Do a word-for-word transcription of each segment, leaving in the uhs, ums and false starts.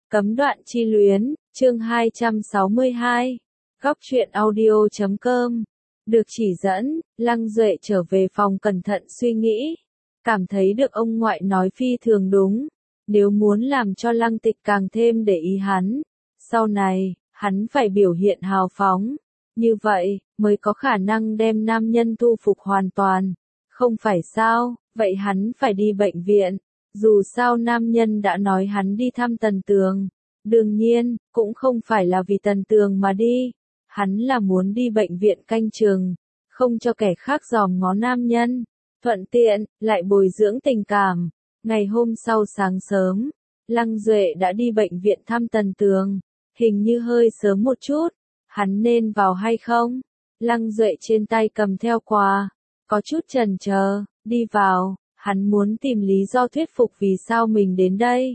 Cấm đoạn chi luyến, chương hai trăm sáu mươi hai. Góc truyện audio chấm com. Được chỉ dẫn, Lăng Duệ trở về phòng cẩn thận suy nghĩ. Cảm thấy được ông ngoại nói phi thường đúng. Nếu muốn làm cho Lăng Tịch càng thêm để ý hắn, sau này, hắn phải biểu hiện hào phóng. Như vậy, mới có khả năng đem nam nhân thu phục hoàn toàn. Không phải sao, vậy hắn phải đi bệnh viện. Dù sao nam nhân đã nói hắn đi thăm Tần Tường. Đương nhiên, cũng không phải là vì Tần Tường mà đi. Hắn là muốn đi bệnh viện canh chừng, không cho kẻ khác dòm ngó nam nhân. Thuận tiện, lại bồi dưỡng tình cảm. Ngày hôm sau sáng sớm, Lăng Duệ đã đi bệnh viện thăm Tần Tường. Hình như hơi sớm một chút. Hắn nên vào hay không? Lăng Duệ trên tay cầm theo quà. Có chút chần chờ, đi vào. Hắn muốn tìm lý do thuyết phục vì sao mình đến đây.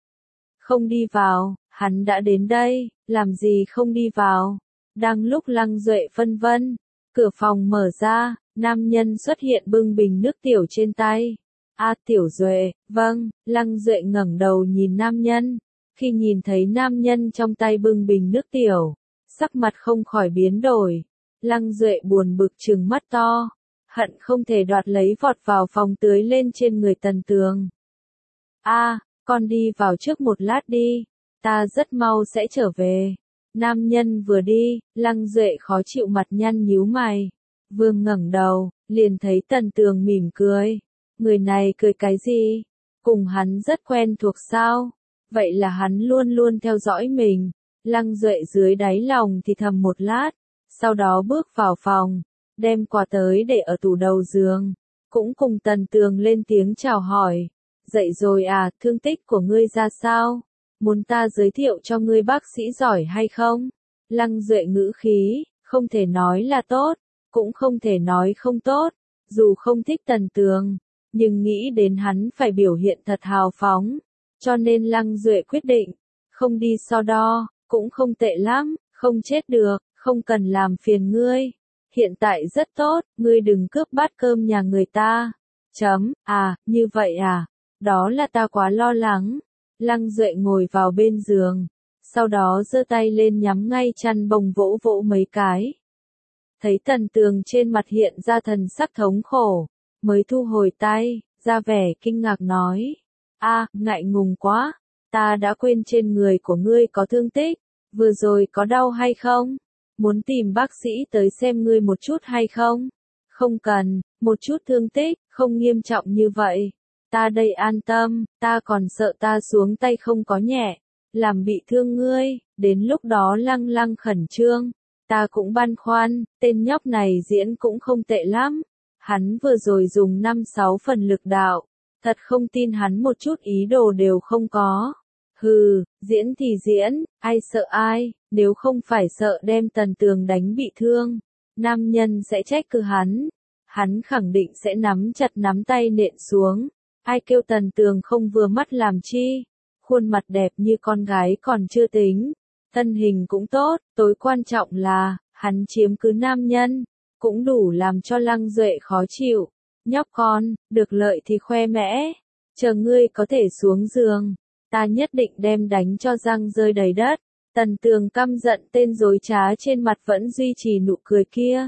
Không đi vào, hắn đã đến đây, làm gì không đi vào. Đang lúc Lăng Duệ phân vân, cửa phòng mở ra, nam nhân xuất hiện bưng bình nước tiểu trên tay. A Tiểu Duệ, vâng, Lăng Duệ ngẩng đầu nhìn nam nhân. Khi nhìn thấy nam nhân trong tay bưng bình nước tiểu, sắc mặt không khỏi biến đổi. Lăng Duệ buồn bực trừng mắt to. Hận không thể đoạt lấy vọt vào phòng tưới lên trên người Tần Tường. A, à, con đi vào trước một lát đi, ta rất mau sẽ trở về. Nam nhân vừa đi, Lăng Duệ khó chịu mặt nhăn nhíu mày. Vừa ngẩng đầu, liền thấy Tần Tường mỉm cười. Người này cười cái gì? Cùng hắn rất quen thuộc sao? Vậy là hắn luôn luôn theo dõi mình. Lăng Duệ dưới đáy lòng thì thầm một lát, sau đó bước vào phòng. Đem quà tới để ở tủ đầu giường, cũng cùng Tần Tường lên tiếng chào hỏi. Dậy rồi à, thương tích của ngươi ra sao? Muốn ta giới thiệu cho ngươi bác sĩ giỏi hay không? Lăng Duệ ngữ khí, không thể nói là tốt, cũng không thể nói không tốt, dù không thích Tần Tường, nhưng nghĩ đến hắn phải biểu hiện thật hào phóng, cho nên Lăng Duệ quyết định, không đi so đo, cũng không tệ lắm, không chết được, không cần làm phiền ngươi. Hiện tại rất tốt, ngươi đừng cướp bát cơm nhà người ta. Chấm, à, như vậy à, đó là ta quá lo lắng. Lăng Duệ ngồi vào bên giường, sau đó giơ tay lên nhắm ngay chăn bồng vỗ vỗ mấy cái. Thấy Tần Tường trên mặt hiện ra thần sắc thống khổ, mới thu hồi tay, ra vẻ kinh ngạc nói. A, ngại ngùng quá, ta đã quên trên người của ngươi có thương tích, vừa rồi có đau hay không? Muốn tìm bác sĩ tới xem ngươi một chút hay không? Không cần, một chút thương tích, không nghiêm trọng như vậy. Ta đây an tâm, ta còn sợ ta xuống tay không có nhẹ, làm bị thương ngươi, đến lúc đó Lăng Lăng khẩn trương. Ta cũng băn khoăn, tên nhóc này diễn cũng không tệ lắm. Hắn vừa rồi dùng năm sáu phần lực đạo, thật không tin hắn một chút ý đồ đều không có. Hừ, diễn thì diễn, ai sợ ai, nếu không phải sợ đem Tần Tường đánh bị thương, nam nhân sẽ trách cứ hắn. Hắn khẳng định sẽ nắm chặt nắm tay nện xuống. Ai kêu Tần Tường không vừa mắt làm chi? Khuôn mặt đẹp như con gái còn chưa tính, thân hình cũng tốt, tối quan trọng là, hắn chiếm cứ nam nhân, cũng đủ làm cho Lăng Duệ khó chịu. Nhóc con, được lợi thì khoe mẽ, chờ ngươi có thể xuống giường. Ta nhất định đem đánh cho răng rơi đầy đất. Tần Tường căm giận tên dối trá trên mặt vẫn duy trì nụ cười kia.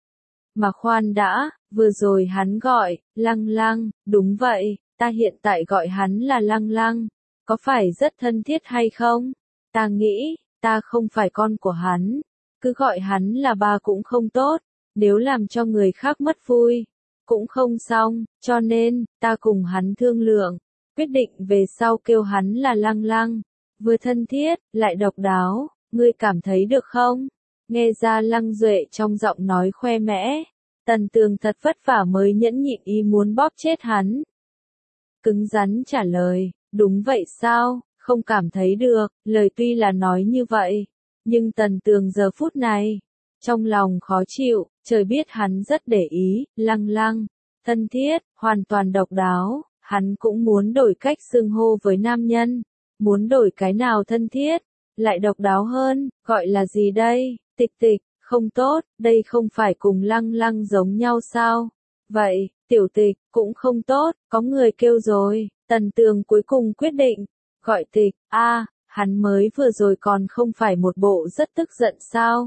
Mà khoan đã, vừa rồi hắn gọi, Lăng Lăng, đúng vậy, ta hiện tại gọi hắn là Lăng Lăng. Có phải rất thân thiết hay không? Ta nghĩ, ta không phải con của hắn. Cứ gọi hắn là ba cũng không tốt, nếu làm cho người khác mất vui, cũng không xong, cho nên, ta cùng hắn thương lượng. Quyết định về sau kêu hắn là Lăng Lăng, vừa thân thiết, lại độc đáo, ngươi cảm thấy được không? Nghe ra Lăng Duệ trong giọng nói khoe mẽ, Tần Tường thật vất vả mới nhẫn nhịn ý muốn bóp chết hắn. Cứng rắn trả lời, đúng vậy sao, không cảm thấy được, lời tuy là nói như vậy, nhưng Tần Tường giờ phút này, trong lòng khó chịu, trời biết hắn rất để ý, Lăng Lăng, thân thiết, hoàn toàn độc đáo. Hắn cũng muốn đổi cách xưng hô với nam nhân, muốn đổi cái nào thân thiết, lại độc đáo hơn, gọi là gì đây? Tịch Tịch, không tốt, đây không phải cùng Lăng Lăng giống nhau sao? Vậy, Tiểu Tịch, cũng không tốt, có người kêu rồi. Tần Tường cuối cùng quyết định, gọi Tịch. A, Hắn mới vừa rồi còn không phải một bộ rất tức giận sao?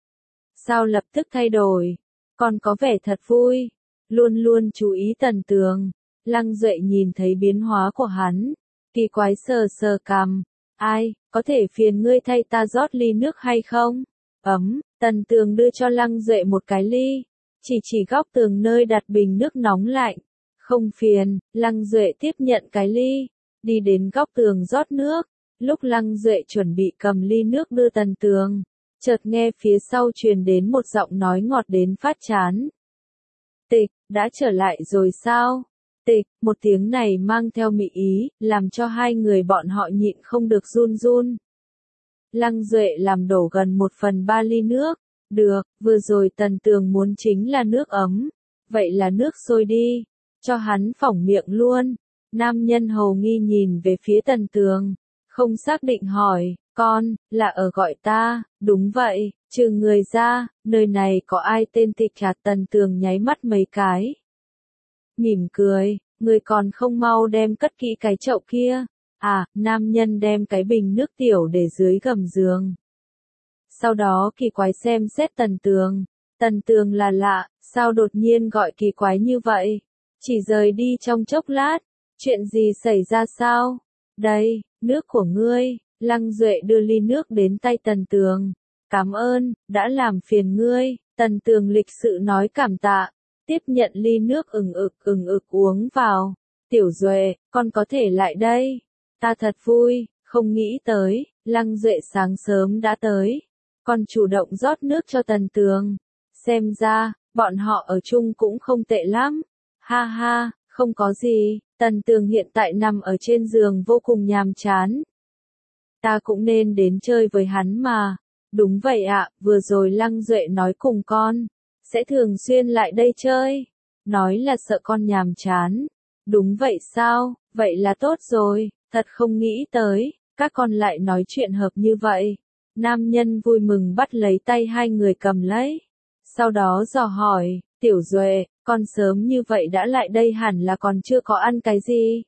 Sao lập tức thay đổi? Còn có vẻ thật vui. Luôn luôn chú ý Tần Tường. Lăng Duệ nhìn thấy biến hóa của hắn. Kỳ quái sờ sờ cằm. Ai, có thể phiền ngươi thay ta rót ly nước hay không? Ấm, Tần Tường đưa cho Lăng Duệ một cái ly. Chỉ chỉ góc tường nơi đặt bình nước nóng lạnh. Không phiền, Lăng Duệ tiếp nhận cái ly. Đi đến góc tường rót nước. Lúc Lăng Duệ chuẩn bị cầm ly nước đưa Tần Tường, chợt nghe phía sau truyền đến một giọng nói ngọt đến phát chán. Tịch, đã trở lại rồi sao? Tịch, một tiếng này mang theo mị ý, làm cho hai người bọn họ nhịn không được run run. Lăng Duệ làm đổ gần một phần ba ly nước. Được, vừa rồi Tần Tường muốn chính là nước ấm. Vậy là nước sôi đi. Cho hắn phỏng miệng luôn. Nam nhân hầu nghi nhìn về phía Tần Tường. Không xác định hỏi, con, là ở gọi ta, đúng vậy, trừ người ra, nơi này có ai tên Tịch hả? Tần Tường nháy mắt mấy cái. Mỉm cười, người còn không mau đem cất kỹ cái chậu kia. À, nam nhân đem cái bình nước tiểu để dưới gầm giường. Sau đó kỳ quái xem xét Tần Tường. Tần Tường là lạ, sao đột nhiên gọi kỳ quái như vậy? Chỉ rời đi trong chốc lát, chuyện gì xảy ra sao? Đây, nước của ngươi. Lăng Duệ đưa ly nước đến tay Tần Tường. Cảm ơn, đã làm phiền ngươi. Tần Tường lịch sự nói cảm tạ. Tiếp nhận ly nước ừng ực ừng ực uống vào. Tiểu Duệ, con có thể lại đây. Ta thật vui, không nghĩ tới, Lăng Duệ sáng sớm đã tới. Con chủ động rót nước cho Tần Tường. Xem ra, bọn họ ở chung cũng không tệ lắm. Ha ha, không có gì. Tần Tường hiện tại nằm ở trên giường vô cùng nhàm chán. Ta cũng nên đến chơi với hắn mà. Đúng vậy ạ, vừa rồi Lăng Duệ nói cùng con. Sẽ thường xuyên lại đây chơi. Nói là sợ con nhàm chán. Đúng vậy sao, vậy là tốt rồi, thật không nghĩ tới, các con lại nói chuyện hợp như vậy. Nam nhân vui mừng bắt lấy tay hai người cầm lấy. Sau đó dò hỏi, Tiểu Duệ, con sớm như vậy đã lại đây hẳn là còn chưa có ăn cái gì?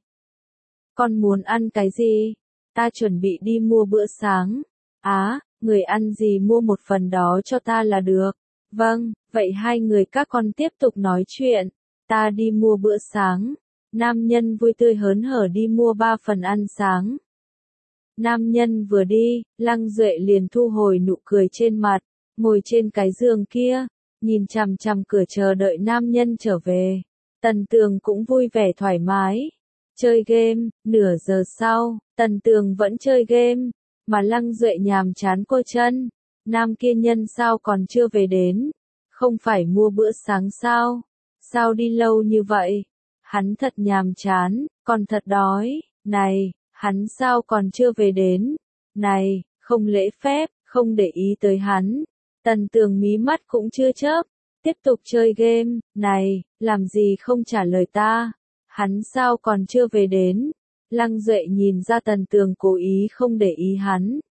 Con muốn ăn cái gì? Ta chuẩn bị đi mua bữa sáng. Á, người ăn gì mua một phần đó cho ta là được. Vâng, vậy hai người các con tiếp tục nói chuyện. Ta đi mua bữa sáng. Nam nhân vui tươi hớn hở đi mua ba phần ăn sáng. Nam nhân vừa đi, Lăng Duệ liền thu hồi nụ cười trên mặt, ngồi trên cái giường kia, nhìn chằm chằm cửa chờ đợi nam nhân trở về. Tần Tường cũng vui vẻ thoải mái. Chơi game, nửa giờ sau, Tần Tường vẫn chơi game, mà Lăng Duệ nhàm chán cô chân. Nam kia nhân sao còn chưa về đến? Không phải mua bữa sáng sao? Sao đi lâu như vậy? Hắn thật nhàm chán, còn thật đói. Này, hắn sao còn chưa về đến? Này, không lễ phép, không để ý tới hắn. Tần Tường mí mắt cũng chưa chớp, tiếp tục chơi game. Này, làm gì không trả lời ta? Hắn sao còn chưa về đến? Lăng Duệ nhìn ra Tần Tường cố ý không để ý hắn.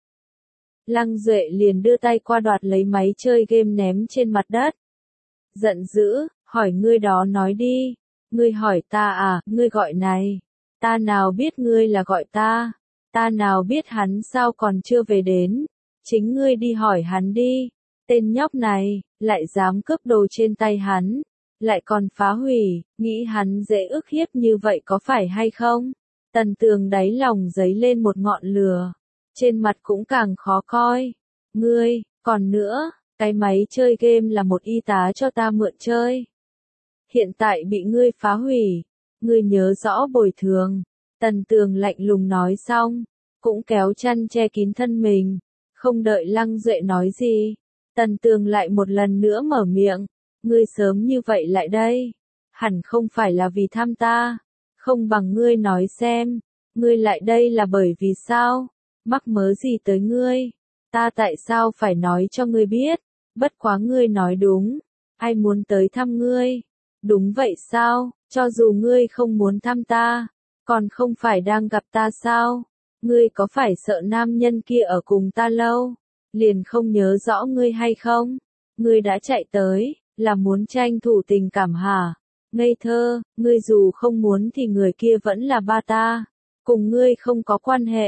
Lăng Duệ liền đưa tay qua đoạt lấy máy chơi game ném trên mặt đất. Giận dữ, hỏi ngươi đó nói đi. Ngươi hỏi ta à, ngươi gọi này. Ta nào biết ngươi là gọi ta. Ta nào biết hắn sao còn chưa về đến. Chính ngươi đi hỏi hắn đi. Tên nhóc này, lại dám cướp đồ trên tay hắn. Lại còn phá hủy, nghĩ hắn dễ ức hiếp như vậy có phải hay không? Tần Tường đáy lòng dấy lên một ngọn lửa. Trên mặt cũng càng khó coi. Ngươi, còn nữa, cái máy chơi game là một y tá cho ta mượn chơi. Hiện tại bị ngươi phá hủy. Ngươi nhớ rõ bồi thường. Tần Tường lạnh lùng nói xong, cũng kéo chăn che kín thân mình. Không đợi Lăng Duệ nói gì, Tần Tường lại một lần nữa mở miệng. Ngươi sớm như vậy lại đây. Hẳn không phải là vì thăm ta. Không bằng ngươi nói xem. Ngươi lại đây là bởi vì sao? Mắc mớ gì tới ngươi? Ta tại sao phải nói cho ngươi biết? Bất quá ngươi nói đúng. Ai muốn tới thăm ngươi? Đúng vậy sao? Cho dù ngươi không muốn thăm ta, còn không phải đang gặp ta sao? Ngươi có phải sợ nam nhân kia ở cùng ta lâu, liền không nhớ rõ ngươi hay không? Ngươi đã chạy tới, là muốn tranh thủ tình cảm hả? Ngây thơ, ngươi dù không muốn thì người kia vẫn là ba ta. Cùng ngươi không có quan hệ.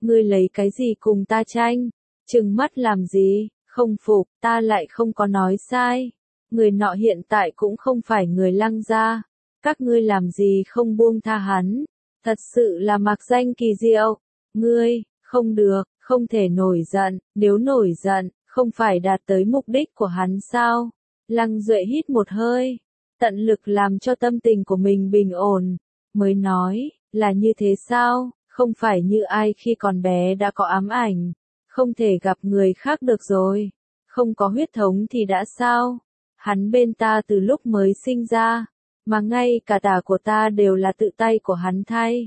ngươi lấy cái gì cùng ta tranh, trừng mắt làm gì, không phục, ta lại không có nói sai. Người nọ hiện tại cũng không phải người Lăng gia, các ngươi làm gì không buông tha hắn, thật sự là mặc danh kỳ diệu. Ngươi, không được, không thể nổi giận, nếu nổi giận, không phải đạt tới mục đích của hắn sao? Lăng Duệ hít một hơi, tận lực làm cho tâm tình của mình bình ổn, mới nói, là như thế sao, không phải như ai khi còn bé đã có ám ảnh, không thể gặp người khác được rồi, không có huyết thống thì đã sao? Hắn bên ta từ lúc mới sinh ra, mà ngay cả tả của ta đều là tự tay của hắn thay.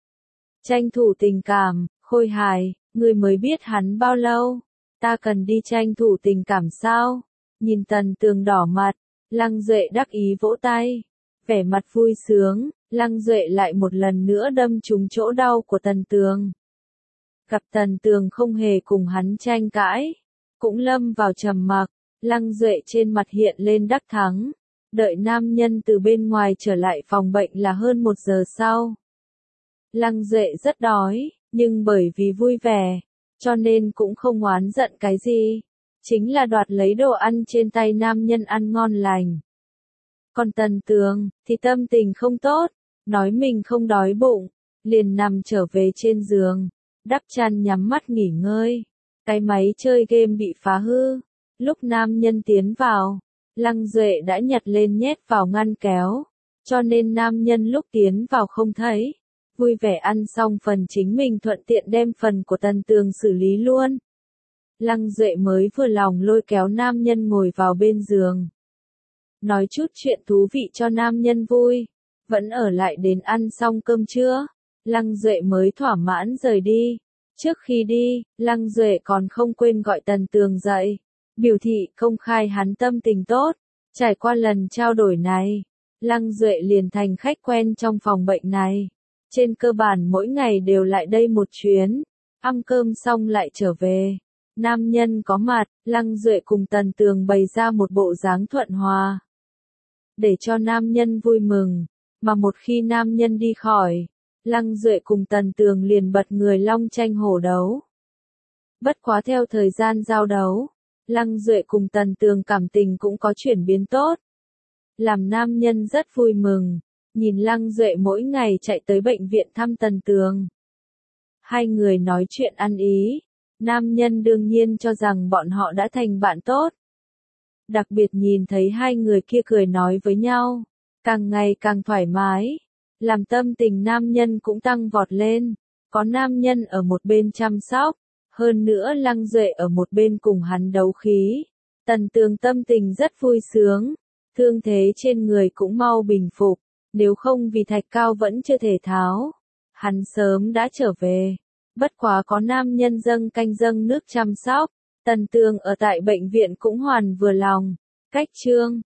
Tranh thủ tình cảm, Khôi hài, ngươi mới biết hắn bao lâu, ta cần đi tranh thủ tình cảm sao? Nhìn Tần Tường đỏ mặt, Lăng Duệ đắc ý vỗ tay, vẻ mặt vui sướng, Lăng Duệ lại một lần nữa đâm trúng chỗ đau của Tần Tường. Gặp Tần Tường không hề cùng hắn tranh cãi, cũng lâm vào trầm mặc, Lăng Duệ trên mặt hiện lên đắc thắng, đợi nam nhân từ bên ngoài trở lại phòng bệnh là hơn một giờ sau. Lăng Duệ rất đói, nhưng bởi vì vui vẻ, cho nên cũng không oán giận cái gì, chính là đoạt lấy đồ ăn trên tay nam nhân ăn ngon lành. Còn Tần Tường, thì tâm tình không tốt, nói mình không đói bụng, liền nằm trở về trên giường, đắp chăn nhắm mắt nghỉ ngơi. Cái máy chơi game bị phá hư, lúc nam nhân tiến vào, Lăng Duệ đã nhặt lên nhét vào ngăn kéo, cho nên nam nhân lúc tiến vào không thấy. Vui vẻ ăn xong phần chính mình thuận tiện đem phần của Tần Tường xử lý luôn. Lăng Duệ mới vừa lòng lôi kéo nam nhân ngồi vào bên giường. Nói chút chuyện thú vị cho nam nhân vui, vẫn ở lại đến ăn xong cơm trưa, Lăng Duệ mới thỏa mãn rời đi. Trước khi đi, Lăng Duệ còn không quên gọi Tần Tường dậy, biểu thị công khai hắn tâm tình tốt. Trải qua lần trao đổi này, Lăng Duệ liền thành khách quen trong phòng bệnh này. Trên cơ bản mỗi ngày đều lại đây một chuyến, ăn cơm xong lại trở về. Nam nhân có mặt, Lăng Duệ cùng Tần Tường bày ra một bộ dáng thuận hòa, để cho nam nhân vui mừng, mà một khi nam nhân đi khỏi, Lăng Duệ cùng Tần Tường liền bật người long tranh hổ đấu. Bất quá theo thời gian giao đấu, Lăng Duệ cùng Tần Tường cảm tình cũng có chuyển biến tốt, làm nam nhân rất vui mừng. Nhìn Lăng Duệ mỗi ngày chạy tới bệnh viện thăm Tần Tường. Hai người nói chuyện ăn ý, nam nhân đương nhiên cho rằng bọn họ đã thành bạn tốt. Đặc biệt nhìn thấy hai người kia cười nói với nhau, càng ngày càng thoải mái, làm tâm tình nam nhân cũng tăng vọt lên. Có nam nhân ở một bên chăm sóc, hơn nữa Lăng Duệ ở một bên cùng hắn đấu khí. Tần Tường tâm tình rất vui sướng, thương thế trên người cũng mau bình phục. Nếu không vì thạch cao vẫn chưa thể tháo, hắn sớm đã trở về. Bất quá có nam nhân dâng canh dâng nước chăm sóc, Tần Tường ở tại bệnh viện cũng hoàn vừa lòng. Cách chương